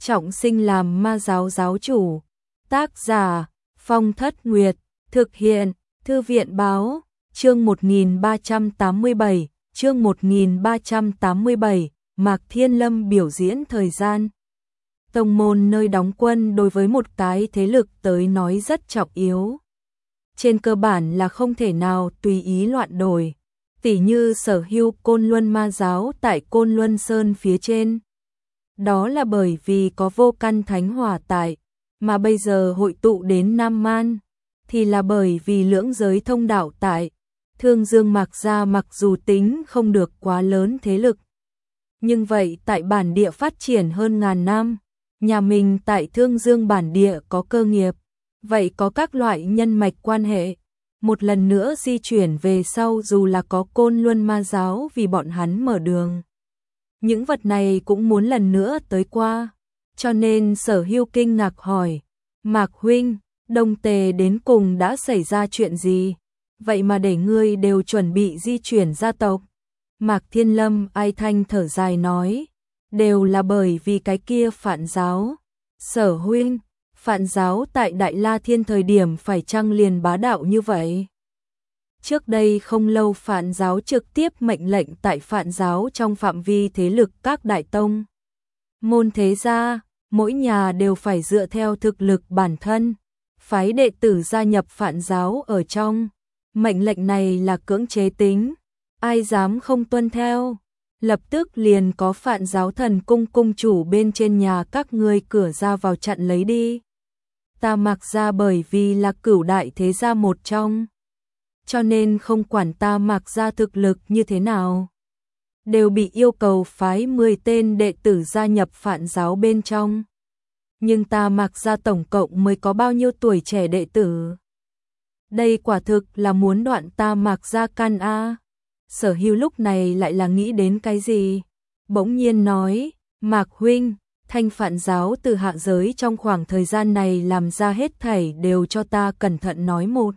trọng sinh làm ma giáo giáo chủ. Tác giả Phong Thất Nguyệt, thực hiện Thư viện Báo, chương 1387, Mạc Thiên Lâm biểu diễn thời gian. Tông môn nơi đóng quân đối với một cái thế lực tới nói rất trọng yếu. Trên cơ bản là không thể nào tùy ý loạn đổi, tỉ như sở hữu Côn Luân ma giáo tại Côn Luân Sơn phía trên. Đó là bởi vì có vô căn thánh hỏa tại, mà bây giờ hội tụ đến Nam Man, thì là bởi vì lưỡng giới thông đạo tại. Thương Dương Mạc gia mặc dù tính không được quá lớn thế lực, nhưng vậy tại bản địa phát triển hơn ngàn năm, nhà mình tại Thương Dương bản địa có cơ nghiệp, vậy có các loại nhân mạch quan hệ. Một lần nữa di chuyển về sau dù là có Côn Luân ma giáo vì bọn hắn mở đường. Những vật này cũng muốn lần nữa tới qua, cho nên Sở Hưu kinh ngạc hỏi, Mạc huynh, Đông Tề đến cùng đã xảy ra chuyện gì? Vậy mà để ngươi đều chuẩn bị di chuyển gia tộc. Mạc Thiên Lâm ai thanh thở dài nói, đều là bởi vì cái kia Phạn giáo. Sở huynh, Phạn giáo tại Đại La Thiên thời điểm phải chăng liền bá đạo như vậy? Trước đây không lâu Phạn giáo trực tiếp mệnh lệnh tại Phạn giáo trong phạm vi thế lực các đại tông. Môn thế gia, mỗi nhà đều phải dựa theo thực lực bản thân, phái đệ tử gia nhập Phạn giáo ở trong. Mệnh lệnh này là cưỡng chế tính, ai dám không tuân theo, lập tức liền có Phạn giáo thần cung cung chủ bên trên nhà các ngươi cửa ra vào chặn lấy đi. Ta Mạc gia bởi vì là cửu đại thế gia một trong, cho nên không quản ta Mạc gia thực lực như thế nào, đều bị yêu cầu phái 10 tên đệ tử gia nhập Phạn giáo bên trong. Nhưng ta Mạc gia tổng cộng mới có bao nhiêu tuổi trẻ đệ tử? Đây quả thực là muốn đoạn ta Mạc gia căn a. Sở Hưu lúc này lại là nghĩ đến cái gì? Bỗng nhiên nói, Mạc huynh, Thanh Phạn giáo từ hạ giới trong khoảng thời gian này làm ra hết thảy đều cho ta cẩn thận nói một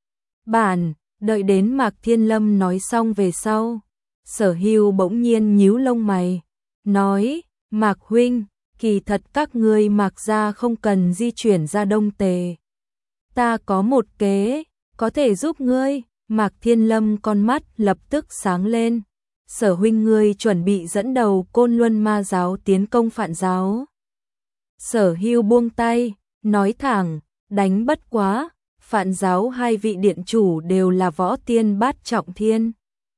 bản, đợi đến Mạc Thiên Lâm nói xong về sau. Sở Hưu bỗng nhiên nhíu lông mày, nói, Mạc huynh, kỳ thật các ngươi Mạc gia không cần di chuyển ra Đông Tề. Ta có một kế, có thể giúp ngươi. Mạc Thiên Lâm con mắt lập tức sáng lên. Sở huynh ngươi chuẩn bị dẫn đầu Côn Luân ma giáo tiến công Phạn giáo. Sở Hưu buông tay, nói thẳng, đánh bất quá, Phạn giáo hai vị điện chủ đều là võ tiên bát trọng thiên.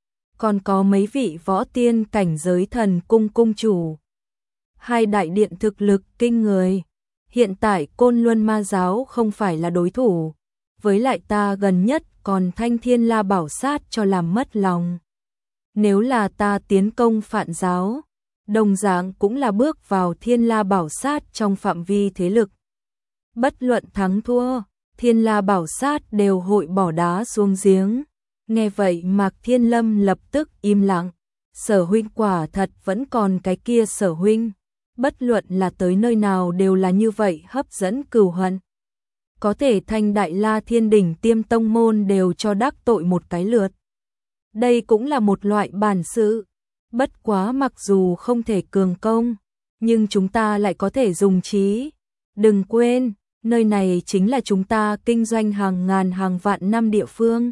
Còn có mấy vị võ tiên cảnh giới thần cung cung chủ. Hai đại điện thực lực kinh người. Hiện tại Côn Luân ma giáo không phải là đối thủ. Với lại ta gần nhất còn Thanh Thiên La bảo sát cho làm mất lòng. Nếu là ta tiến công Phạn giáo, đồng dạng cũng là bước vào Thiên La bảo sát trong phạm vi thế lực. Bất luận thắng thua, Thiên La bảo sát đều hội bỏ đá xuống giếng. Nghe vậy Mạc Thiên Lâm lập tức im lặng. Sở huynh quả thật vẫn còn cái kia Sở huynh. Bất luận là tới nơi nào đều là như vậy hấp dẫn cừu hận. Có thể thành Đại La Thiên đỉnh tiêm tông môn đều cho đắc tội một cái lượt. Đây cũng là một loại bản sự. Bất quá mặc dù không thể cường công, nhưng chúng ta lại có thể dùng trí. Đừng quên, nơi này chính là chúng ta kinh doanh hàng ngàn hàng vạn năm địa phương.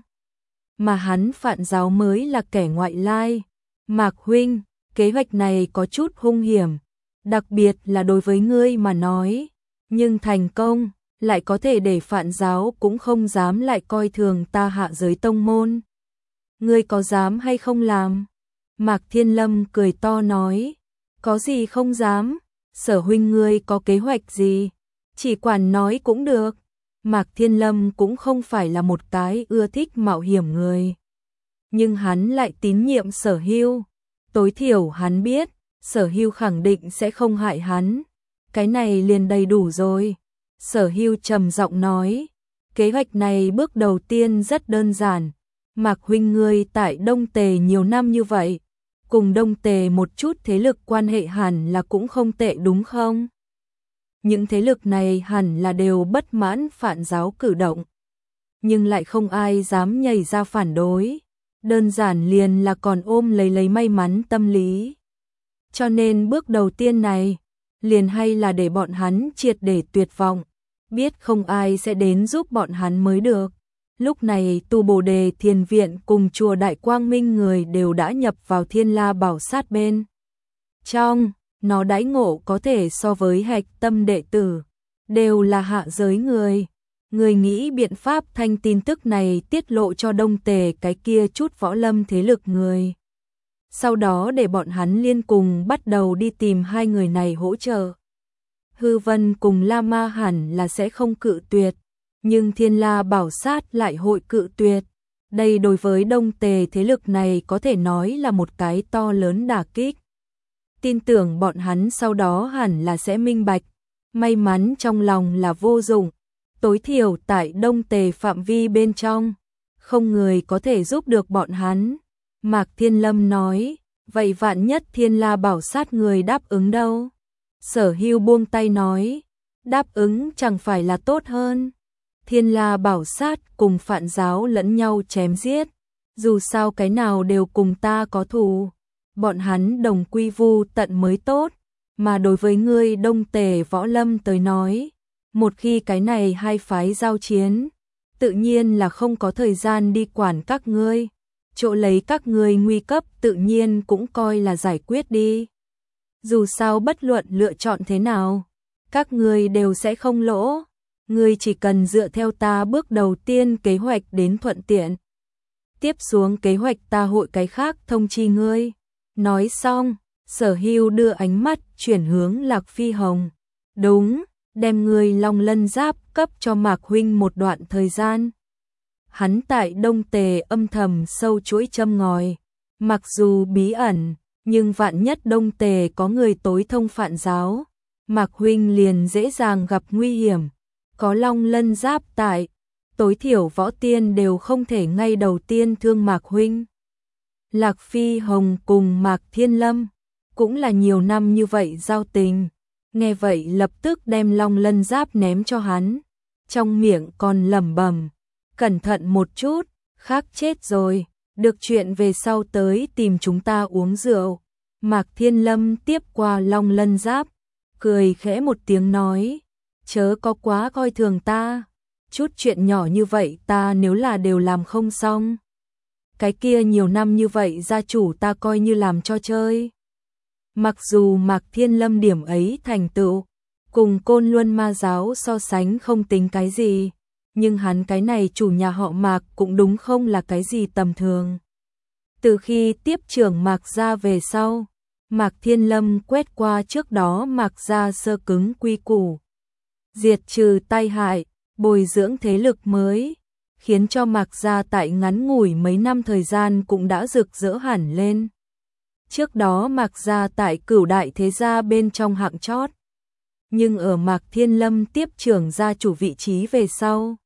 Mà hắn Phạn giáo mới là kẻ ngoại lai. Mạc huynh, kế hoạch này có chút hung hiểm, đặc biệt là đối với ngươi mà nói. Nhưng thành công, lại có thể để Phạn giáo cũng không dám lại coi thường ta hạ giới tông môn. Ngươi có dám hay không làm? Mạc Thiên Lâm cười to nói, có gì không dám, Sở huynh ngươi có kế hoạch gì? Chỉ quản nói cũng được. Mạc Thiên Lâm cũng không phải là một cái ưa thích mạo hiểm người. Nhưng hắn lại tín nhiệm Sở Hưu. Tối thiểu hắn biết, Sở Hưu khẳng định sẽ không hại hắn. Cái này liền đầy đủ rồi. Sở Hưu trầm giọng nói, kế hoạch này bước đầu tiên rất đơn giản. Mạc huynh ngươi tại Đông Tề nhiều năm như vậy, cùng Đông Tề một chút thế lực quan hệ hẳn là cũng không tệ đúng không? Những thế lực này hẳn là đều bất mãn Phạn giáo cử động, nhưng lại không ai dám nhảy ra phản đối. Đơn giản liền là còn ôm lấy may mắn tâm lý. Cho nên bước đầu tiên này liền hay là để bọn hắn triệt để tuyệt vọng, biết không ai sẽ đến giúp bọn hắn mới được. Lúc này tu Bồ Đề Thiền Viện cùng chùa Đại Quang Minh người đều đã nhập vào Thiên La Bảo Sát bên trong, nó đãi ngộ có thể so với hạch tâm đệ tử, đều là hạ giới người. Người nghĩ biện pháp thanh tin tức này tiết lộ cho Đông Tề cái kia chút võ lâm thế lực người. Sau đó để bọn hắn liên cùng bắt đầu đi tìm hai người này hỗ trợ. Hư Vân cùng La Ma hẳn là sẽ không cự tuyệt, nhưng Thiên La Bảo Sát lại hội cự tuyệt. Đây đối với Đông Tề thế lực này có thể nói là một cái to lớn đả kích. Tin tưởng bọn hắn sau đó hẳn là sẽ minh bạch, may mắn trong lòng là vô dụng. Tối thiểu tại Đông Tề phạm vi bên trong, không người có thể giúp được bọn hắn. Mạc Thiên Lâm nói, vậy vạn nhất Thiên La Bảo Sát người đáp ứng đâu? Sở Hưu buông tay nói, đáp ứng chẳng phải là tốt hơn. Thiên La Bảo Sát cùng Phạn giáo lẫn nhau chém giết, dù sao cái nào đều cùng ta có thù, bọn hắn đồng quy vu tận mới tốt, mà đối với ngươi Đông Tề võ lâm tới nói, một khi cái này hai phái giao chiến, tự nhiên là không có thời gian đi quản các ngươi, chỗ lấy các ngươi nguy cấp tự nhiên cũng coi là giải quyết đi. Dù sao bất luận lựa chọn thế nào, các ngươi đều sẽ không lỗ, ngươi chỉ cần dựa theo ta bước đầu tiên kế hoạch đến thuận tiện. Tiếp xuống kế hoạch ta hội cái khác thông chi ngươi. Nói xong, Sở Hưu đưa ánh mắt chuyển hướng Lạc Phi Hồng. Đúng, đem người Long Lân Giáp cấp cho Mạc huynh một đoạn thời gian. Hắn tại Đông Tề âm thầm sâu chuỗi châm ngòi, mặc dù bí ẩn, nhưng vạn nhất Đông Tề có người tối thông Phạn giáo, Mạc huynh liền dễ dàng gặp nguy hiểm. Có Long Lân Giáp tại, tối thiểu võ tiên đều không thể ngay đầu tiên thương Mạc huynh. Lạc Phi Hồng cùng Mạc Thiên Lâm cũng là nhiều năm như vậy giao tình, nghe vậy lập tức đem Long Lân Giáp ném cho hắn, trong miệng còn lẩm bẩm, cẩn thận một chút, khác chết rồi, được chuyện về sau tới tìm chúng ta uống rượu. Mạc Thiên Lâm tiếp qua Long Lân Giáp, cười khẽ một tiếng nói, chớ có quá coi thường ta, chút chuyện nhỏ như vậy ta nếu là đều làm không xong. Cái kia nhiều năm như vậy gia chủ ta coi như làm cho chơi. Mặc dù Mạc Thiên Lâm điểm ấy thành tựu, cùng Côn Luân Ma giáo so sánh không tính cái gì, nhưng hắn cái này chủ nhà họ Mạc cũng đúng không là cái gì tầm thường. Từ khi tiếp trưởng Mạc gia về sau, Mạc Thiên Lâm quét qua trước đó Mạc gia sơ cứng quy củ, diệt trừ tai hại, bồi dưỡng thế lực mới, khiến cho Mạc gia tại ngắn ngủi mấy năm thời gian cũng đã rực rỡ hẳn lên. Trước đó Mạc gia tại Cửu đại thế gia bên trong hạng chót, nhưng ở Mạc Thiên Lâm tiếp trưởng gia chủ vị trí về sau,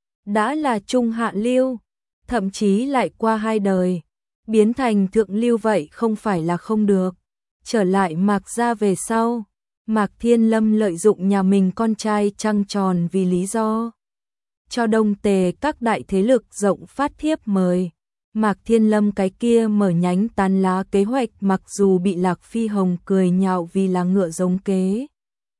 đã là trung hạ lưu, thậm chí lại qua hai đời, biến thành thượng lưu vậy không phải là không được. Trở lại Mạc gia về sau, Mạc Thiên Lâm lợi dụng nhà mình con trai trăng tròn vì lý do cho Đông Tề các đại thế lực rộng phát thiếp mời. Mạc Thiên Lâm cái kia mở nhánh tán lá kế hoạch mặc dù bị Lạc Phi Hồng cười nhạo vì là ngựa giống kế.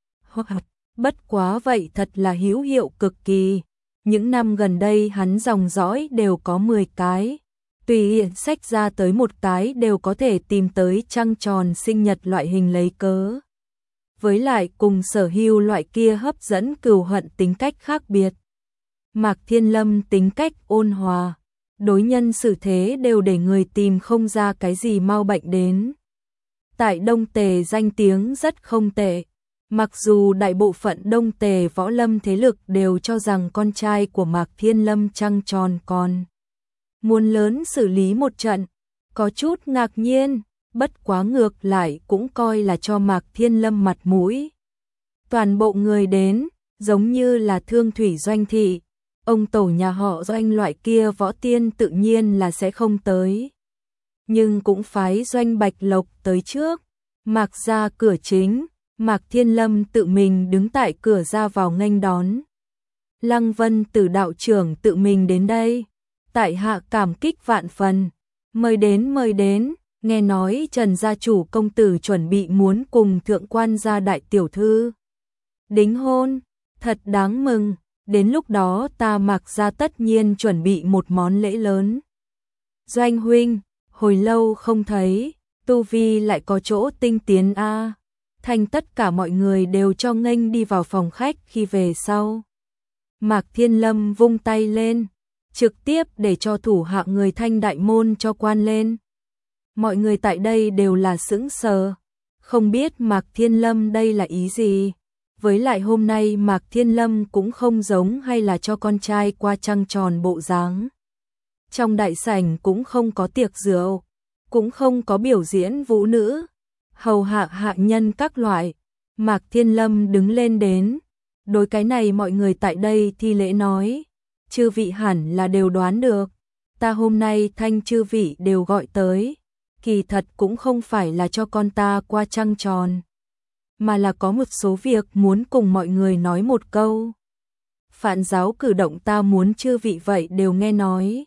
Bất quá vậy thật là hữu hiệu cực kỳ. Những năm gần đây hắn dòng dõi đều có 10 cái. Tùy hiện sách ra tới một cái đều có thể tìm tới trăng tròn sinh nhật loại hình lấy cớ. Với lại cùng Sở Hưu loại kia hấp dẫn cừu hận tính cách khác biệt. Mạc Thiên Lâm tính cách ôn hòa, đối nhân xử thế đều để người tìm không ra cái gì mau bệnh đến. Tại Đông Tề danh tiếng rất không tệ, mặc dù đại bộ phận Đông Tề võ lâm thế lực đều cho rằng con trai của Mạc Thiên Lâm trăng tròn còn muốn lớn xử lý một trận, có chút ngạc nhiên, bất quá ngược lại cũng coi là cho Mạc Thiên Lâm mặt mũi. Toàn bộ người đến, giống như là Thương Thủy Doanh thị, ông tổ nhà họ Doanh loại kia võ tiên tự nhiên là sẽ không tới. Nhưng cũng phái Doanh Bạch Lộc tới trước, Mạc ra cửa chính, Mạc Thiên Lâm tự mình đứng tại cửa ra vào nghênh đón. Lăng Vân Tử đạo trưởng tự mình đến đây, tại hạ cảm kích vạn phần, mời đến, nghe nói Trần gia chủ công tử chuẩn bị muốn cùng thượng quan gia đại tiểu thư đính hôn, thật đáng mừng, đến lúc đó ta Mạc gia tất nhiên chuẩn bị một món lễ lớn. Doanh huynh, hồi lâu không thấy, tu vi lại có chỗ tinh tiến a. Thành tất cả mọi người đều cho nghênh đi vào phòng khách khi về sau. Mạc Thiên Lâm vung tay lên, trực tiếp để cho thủ hạ người Thanh đại môn cho quan lên. Mọi người tại đây đều là sững sờ, không biết Mạc Thiên Lâm đây là ý gì. Với lại hôm nay Mạc Thiên Lâm cũng không giống hay là cho con trai qua trăng tròn bộ dáng. Trong đại sảnh cũng không có tiệc rượu, cũng không có biểu diễn vũ nữ, hầu hạ hạ nhân các loại. Mạc Thiên Lâm đứng lên đến, đối cái này mọi người tại đây thi lễ nói, chư vị hẳn là đều đoán được, ta hôm nay thanh chư vị đều gọi tới, kỳ thật cũng không phải là cho con ta qua trăng tròn, mà là có một số việc muốn cùng mọi người nói một câu. Phạn giáo cử động ta muốn chư vị vậy đều nghe nói.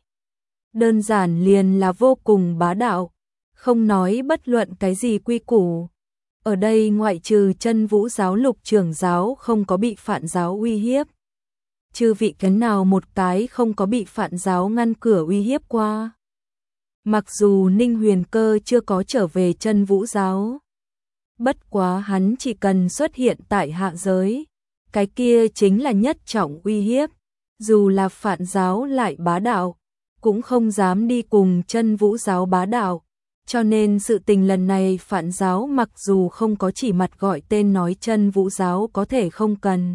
Đơn giản liền là vô cùng bá đạo, không nói bất luận cái gì quy củ. Ở đây ngoại trừ Chân Vũ giáo Lục trưởng giáo không có bị Phạn giáo uy hiếp. Chư vị cái nào một cái không có bị Phạn giáo ngăn cửa uy hiếp qua. Mặc dù Ninh Huyền Cơ chưa có trở về Chân Vũ giáo, bất quá hắn chỉ cần xuất hiện tại hạ giới, cái kia chính là nhất trọng uy hiếp, dù là Phạn giáo lại bá đạo, cũng không dám đi cùng Chân Vũ giáo bá đạo, cho nên sự tình lần này Phạn giáo mặc dù không có chỉ mặt gọi tên nói Chân Vũ giáo có thể không cần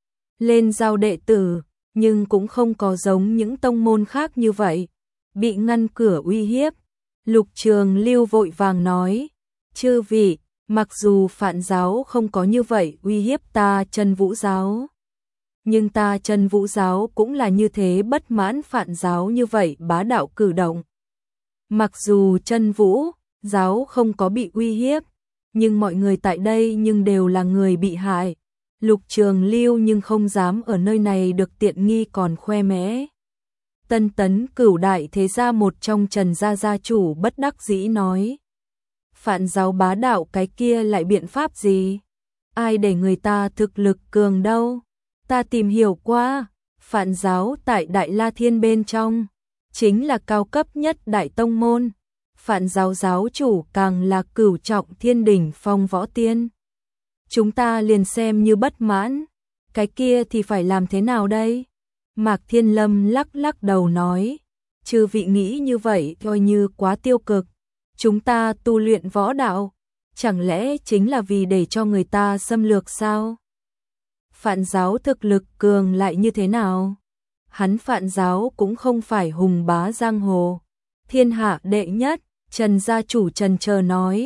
lên giao đệ tử, nhưng cũng không có giống những tông môn khác như vậy, bị ngăn cửa uy hiếp. Lục Trường Lưu vội vàng nói, chư vị, mặc dù Phạn giáo không có như vậy uy hiếp ta Chân Vũ giáo, nhưng ta Chân Vũ giáo cũng là như thế bất mãn Phạn giáo như vậy bá đạo cử động. Mặc dù Chân Vũ giáo không có bị uy hiếp, nhưng mọi người tại đây nhưng đều là người bị hại. Lục Trường Lưu nhưng không dám ở nơi này được tiện nghi còn khoe mẽ. Tân Tấn Cửu đại thế gia một trong Trần gia gia chủ bất đắc dĩ nói, Phạn giáo bá đạo cái kia lại biện pháp gì? Ai để người ta thực lực cường đâu? Ta tìm hiểu qua, Phạn giáo tại Đại La Thiên bên trong chính là cao cấp nhất đại tông môn. Phạn giáo giáo chủ càng là cửu trọng thiên đỉnh phong võ tiên. Chúng ta liền xem như bất mãn, cái kia thì phải làm thế nào đây? Mạc Thiên Lâm lắc lắc đầu nói, chư vị nghĩ như vậy coi như quá tiêu cực. Chúng ta tu luyện võ đạo, chẳng lẽ chính là vì để cho người ta xâm lược sao? Phạn giáo thực lực cường lại như thế nào? Hắn Phạn giáo cũng không phải hùng bá giang hồ, thiên hạ đệ nhất. Trần gia chủ trần chờ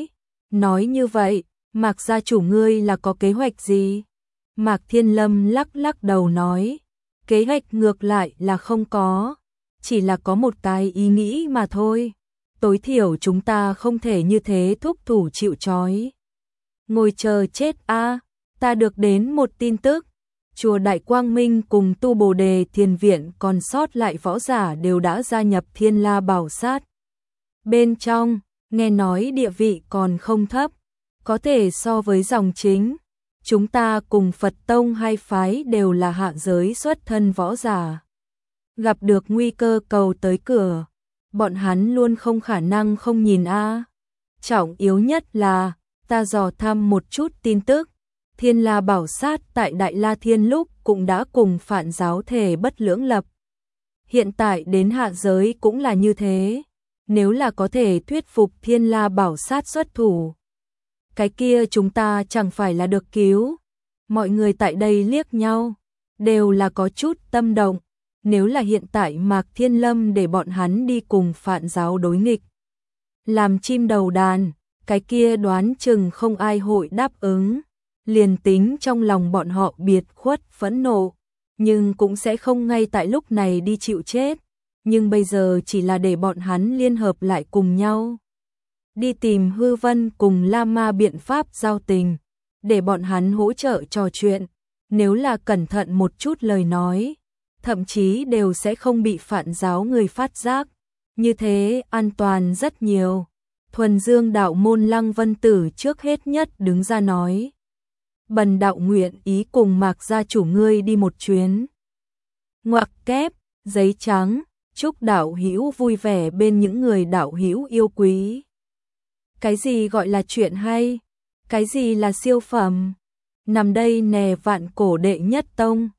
nói như vậy, Mạc gia chủ ngươi là có kế hoạch gì? Mạc Thiên Lâm lắc lắc đầu nói, kế hoạch ngược lại là không có, chỉ là có một cái ý nghĩ mà thôi. Tối thiểu chúng ta không thể như thế thúc thủ chịu trói. Ngồi chờ chết a. Ta được đến một tin tức, chùa Đại Quang Minh cùng tu Bồ Đề Thiền viện còn sót lại võ giả đều đã gia nhập Thiên La Bảo Sát. Bên trong, nghe nói địa vị còn không thấp, có thể so với dòng chính. Chúng ta cùng Phật tông hai phái đều là hạ giới xuất thân võ giả. Gặp được nguy cơ cầu tới cửa, bọn hắn luôn không khả năng không nhìn a. Trọng yếu nhất là, ta dò thăm một chút tin tức, Thiên La Bảo Sát tại Đại La Thiên lúc cũng đã cùng Phạn giáo thể bất lưỡng lập. Hiện tại đến hạ giới cũng là như thế. Nếu là có thể thuyết phục Thiên La Bảo Sát xuất thủ, cái kia chúng ta chẳng phải là được cứu. Mọi người tại đây liếc nhau, đều là có chút tâm động. Nếu là hiện tại Mạc Thiên Lâm để bọn hắn đi cùng Phạn giáo đối nghịch, làm chim đầu đàn, cái kia đoán chừng không ai hội đáp ứng. Liền tính trong lòng bọn họ biệt khuất phẫn nộ, nhưng cũng sẽ không ngay tại lúc này đi chịu chết. Nhưng bây giờ chỉ là để bọn hắn liên hợp lại cùng nhau, đi tìm Hư Vân cùng La Ma biện pháp giao tình, để bọn hắn hỗ trợ trò chuyện. Nếu là cẩn thận một chút lời nói, thậm chí đều sẽ không bị Phạn giáo người phát giác, như thế an toàn rất nhiều. Thuần Dương đạo môn Lăng Vân Tử trước hết nhất đứng ra nói. Bần đạo nguyện ý cùng Mạc gia chủ ngươi đi một chuyến. Ngoặc kép, giấy trắng, chúc đạo hữu vui vẻ bên những người đạo hữu yêu quý. Cái gì gọi là chuyện hay? Cái gì là siêu phẩm? Nằm đây nè vạn cổ đệ nhất tông.